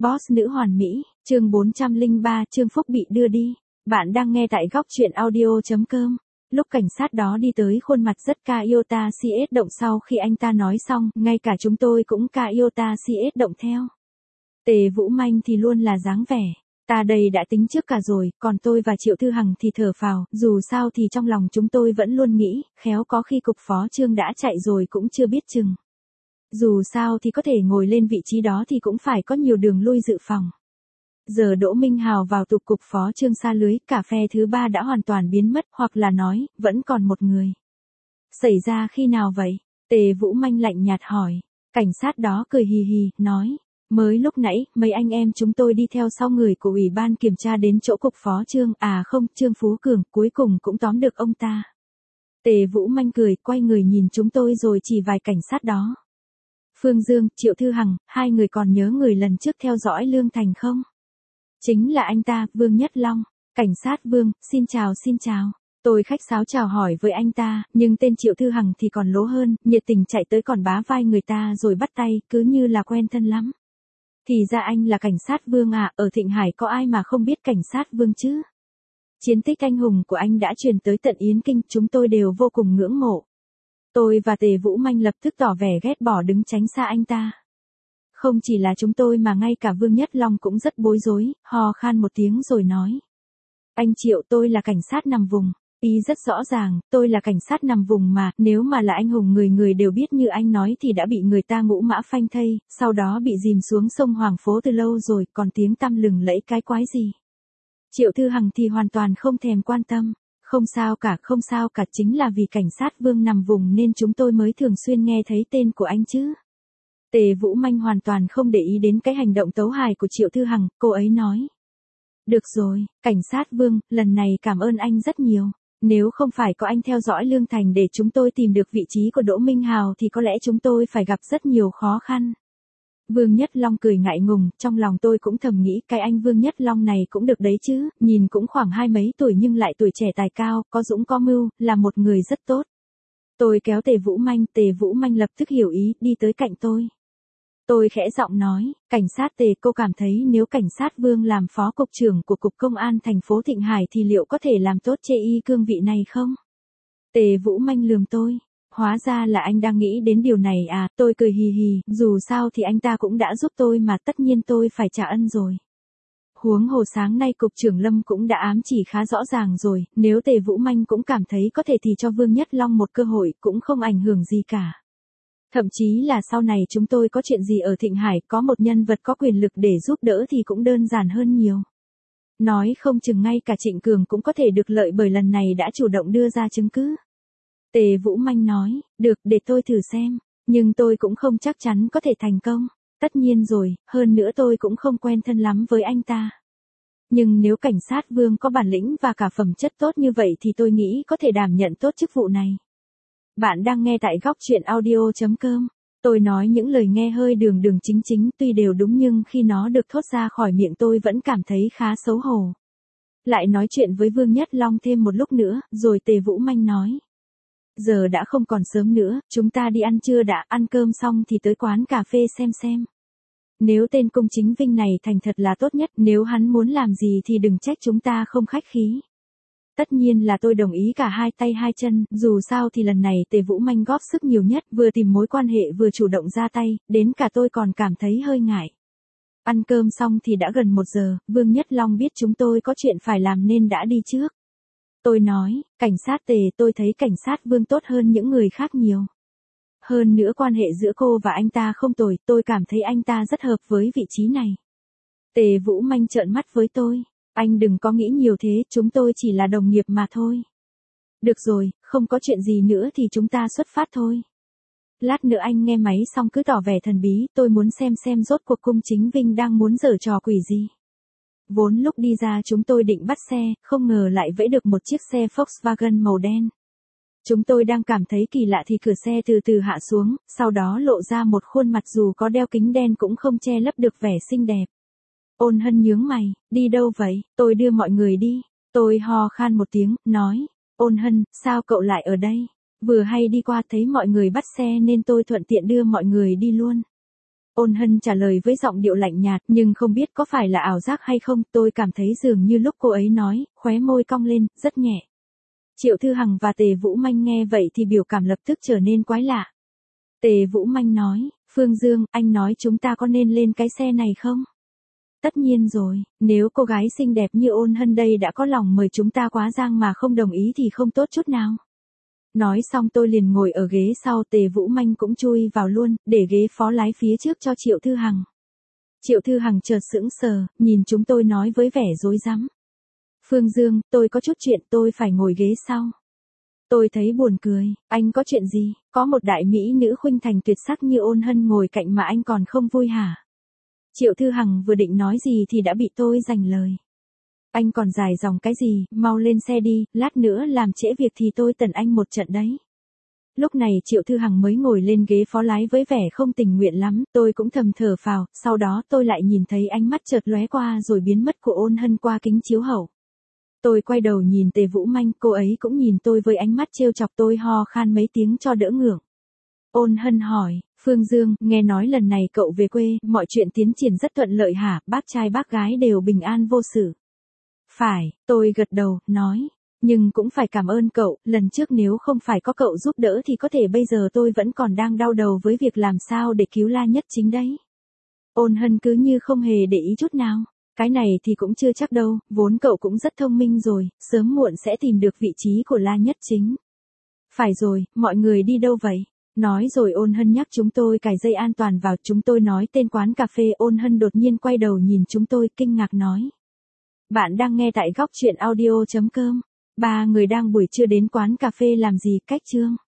Boss nữ hoàn mỹ, chương 403, Trương Phúc bị đưa đi. Bạn đang nghe tại góc truyện audio.com. Lúc cảnh sát đó đi tới, khuôn mặt rất ca iota CS động. Sau khi anh ta nói xong, ngay cả chúng tôi cũng ca iota CS động theo. Tề Vũ Manh thì luôn là dáng vẻ ta đây đã tính trước cả rồi, còn tôi và Triệu Thư Hằng thì thở phào, dù sao thì trong lòng chúng tôi vẫn luôn nghĩ, khéo có khi cục phó Trương đã chạy rồi cũng chưa biết chừng. Dù sao thì có thể ngồi lên vị trí đó thì cũng phải có nhiều đường lui dự phòng. Giờ Đỗ Minh Hào vào tụ cục phó Trương xa lưới, cả phe thứ ba đã hoàn toàn biến mất, hoặc là nói, vẫn còn một người. Xảy ra khi nào vậy? Tề Vũ Manh lạnh nhạt hỏi. Cảnh sát đó cười hì hì, nói. Mới lúc nãy, mấy anh em chúng tôi đi theo sau người của Ủy ban kiểm tra đến chỗ cục phó Trương, Trương Phú Cường, cuối cùng cũng tóm được ông ta. Tề Vũ Manh cười, quay người nhìn chúng tôi rồi chỉ vài cảnh sát đó. Phương Dương, Triệu Thư Hằng, hai người còn nhớ người lần trước theo dõi Lương Thành không? Chính là anh ta, Vương Nhất Long. Cảnh sát Vương, xin chào. Tôi khách sáo chào hỏi với anh ta, nhưng tên Triệu Thư Hằng thì còn lố hơn, nhiệt tình chạy tới còn bá vai người ta rồi bắt tay, cứ như là quen thân lắm. Thì ra anh là cảnh sát Vương à, ở Thịnh Hải có ai mà không biết cảnh sát Vương chứ? Chiến tích anh hùng của anh đã truyền tới tận Yến Kinh, chúng tôi đều vô cùng ngưỡng mộ. Tôi và Tề Vũ Manh lập tức tỏ vẻ ghét bỏ đứng tránh xa anh ta. Không chỉ là chúng tôi mà ngay cả Vương Nhất Long cũng rất bối rối, ho khan một tiếng rồi nói. Anh Triệu, tôi là cảnh sát nằm vùng. Ý rất rõ ràng, tôi là cảnh sát nằm vùng mà, nếu mà là anh hùng người đều biết như anh nói thì đã bị người ta ngũ mã phanh thây, sau đó bị dìm xuống sông Hoàng Phố từ lâu rồi, còn tiếng tăm lừng lẫy cái quái gì. Triệu Thư Hằng thì hoàn toàn không thèm quan tâm. Không sao cả, chính là vì cảnh sát Vương nằm vùng nên chúng tôi mới thường xuyên nghe thấy tên của anh chứ. Tề Vũ Manh hoàn toàn không để ý đến cái hành động tấu hài của Triệu Thư Hằng, cô ấy nói. Được rồi, cảnh sát Vương, lần này cảm ơn anh rất nhiều. Nếu không phải có anh theo dõi Lương Thành để chúng tôi tìm được vị trí của Đỗ Minh Hào thì có lẽ chúng tôi phải gặp rất nhiều khó khăn. Vương Nhất Long cười ngại ngùng, trong lòng tôi cũng thầm nghĩ cái anh Vương Nhất Long này cũng được đấy chứ, nhìn cũng khoảng hai mấy tuổi nhưng lại tuổi trẻ tài cao, có dũng có mưu, là một người rất tốt. Tôi kéo Tề Vũ Manh lập tức hiểu ý, đi tới cạnh tôi. Tôi khẽ giọng nói, cảnh sát Tề, cô cảm thấy nếu cảnh sát Vương làm phó cục trưởng của Cục Công an thành phố Thịnh Hải thì liệu có thể làm tốt chê y cương vị này không? Tề Vũ Manh lườm tôi. Hóa ra là anh đang nghĩ đến điều này à, tôi cười hì hì, dù sao thì anh ta cũng đã giúp tôi mà, tất nhiên tôi phải trả ân rồi. Huống hồ sáng nay Cục trưởng Lâm cũng đã ám chỉ khá rõ ràng rồi, nếu Tề Vũ Manh cũng cảm thấy có thể thì cho Vương Nhất Long một cơ hội cũng không ảnh hưởng gì cả. Thậm chí là sau này chúng tôi có chuyện gì ở Thịnh Hải có một nhân vật có quyền lực để giúp đỡ thì cũng đơn giản hơn nhiều. Nói không chừng ngay cả Trịnh Cường cũng có thể được lợi bởi lần này đã chủ động đưa ra chứng cứ. Tề Vũ Manh nói, được, để tôi thử xem, nhưng tôi cũng không chắc chắn có thể thành công. Tất nhiên rồi, hơn nữa tôi cũng không quen thân lắm với anh ta. Nhưng nếu cảnh sát Vương có bản lĩnh và cả phẩm chất tốt như vậy thì tôi nghĩ có thể đảm nhận tốt chức vụ này. Bạn đang nghe tại góc truyện audio.com. Tôi nói những lời nghe hơi đường chính tuy đều đúng nhưng khi nó được thốt ra khỏi miệng tôi vẫn cảm thấy khá xấu hổ. Lại nói chuyện với Vương Nhất Long thêm một lúc nữa, rồi Tề Vũ Manh nói. Giờ đã không còn sớm nữa, chúng ta đi ăn trưa đã, ăn cơm xong thì tới quán cà phê xem. Nếu tên Cung Chính Vinh này thành thật là tốt nhất, nếu hắn muốn làm gì thì đừng trách chúng ta không khách khí. Tất nhiên là tôi đồng ý cả hai tay hai chân, dù sao thì lần này Tề Vũ Manh góp sức nhiều nhất, vừa tìm mối quan hệ vừa chủ động ra tay, đến cả tôi còn cảm thấy hơi ngại. Ăn cơm xong thì đã gần 1 giờ, Vương Nhất Long biết chúng tôi có chuyện phải làm nên đã đi trước. Tôi nói, cảnh sát Tề, tôi thấy cảnh sát Vương tốt hơn những người khác nhiều. Hơn nữa quan hệ giữa cô và anh ta không tồi, tôi cảm thấy anh ta rất hợp với vị trí này. Tề Vũ Manh trợn mắt với tôi. Anh đừng có nghĩ nhiều thế, chúng tôi chỉ là đồng nghiệp mà thôi. Được rồi, không có chuyện gì nữa thì chúng ta xuất phát thôi. Lát nữa anh nghe máy xong cứ tỏ vẻ thần bí, tôi muốn xem rốt cuộc Cung Chính Vinh đang muốn giở trò quỷ gì. Vốn lúc đi ra chúng tôi định bắt xe, không ngờ lại vẫy được một chiếc xe Volkswagen màu đen. Chúng tôi đang cảm thấy kỳ lạ thì cửa xe từ từ hạ xuống, sau đó lộ ra một khuôn mặt dù có đeo kính đen cũng không che lấp được vẻ xinh đẹp. Ôn Hân nhướng mày, đi đâu vậy, tôi đưa mọi người đi. Tôi ho khan một tiếng, nói, Ôn Hân, sao cậu lại ở đây? Vừa hay đi qua thấy mọi người bắt xe nên tôi thuận tiện đưa mọi người đi luôn. Ôn Hân trả lời với giọng điệu lạnh nhạt, nhưng không biết có phải là ảo giác hay không, tôi cảm thấy dường như lúc cô ấy nói, khóe môi cong lên, rất nhẹ. Triệu Thư Hằng và Tề Vũ Manh nghe vậy thì biểu cảm lập tức trở nên quái lạ. Tề Vũ Manh nói, Phương Dương, anh nói chúng ta có nên lên cái xe này không? Tất nhiên rồi, nếu cô gái xinh đẹp như Ôn Hân đây đã có lòng mời chúng ta quá giang mà không đồng ý thì không tốt chút nào. Nói xong tôi liền ngồi ở ghế sau, Tề Vũ Manh cũng chui vào luôn, để ghế phó lái phía trước cho Triệu Thư Hằng. Triệu Thư Hằng chợt sững sờ, nhìn chúng tôi nói với vẻ rối rắm. Phương Dương, tôi có chút chuyện, tôi phải ngồi ghế sau. Tôi thấy buồn cười, anh có chuyện gì, có một đại mỹ nữ khuynh thành tuyệt sắc như Ôn Hân ngồi cạnh mà anh còn không vui hả? Triệu Thư Hằng vừa định nói gì thì đã bị tôi giành lời. Anh còn dài dòng cái gì, mau lên xe đi, lát nữa làm trễ việc thì tôi tẩn anh một trận đấy. Lúc này Triệu Thư Hằng mới ngồi lên ghế phó lái với vẻ không tình nguyện lắm, tôi cũng thầm thở phào, sau đó tôi lại nhìn thấy ánh mắt chợt lóe qua rồi biến mất của Ôn Hân qua kính chiếu hậu. Tôi quay đầu nhìn Tề Vũ Manh, cô ấy cũng nhìn tôi với ánh mắt trêu chọc, tôi ho khan mấy tiếng cho đỡ ngượng. Ôn Hân hỏi, Phương Dương, nghe nói lần này cậu về quê, mọi chuyện tiến triển rất thuận lợi hả, bác trai bác gái đều bình an vô sự. Phải, tôi gật đầu, nói, nhưng cũng phải cảm ơn cậu, lần trước nếu không phải có cậu giúp đỡ thì có thể bây giờ tôi vẫn còn đang đau đầu với việc làm sao để cứu La Nhất Chính đấy. Ôn Hân cứ như không hề để ý chút nào. Cái này thì cũng chưa chắc đâu, vốn cậu cũng rất thông minh rồi, sớm muộn sẽ tìm được vị trí của La Nhất Chính. Phải rồi, mọi người đi đâu vậy? Nói rồi Ôn Hân nhắc chúng tôi cài dây an toàn vào, chúng tôi nói tên quán cà phê. Ôn Hân đột nhiên quay đầu nhìn chúng tôi kinh ngạc nói. Bạn đang nghe tại góc truyện audio.com. Ba người đang buổi trưa đến quán cà phê làm gì, cách chương.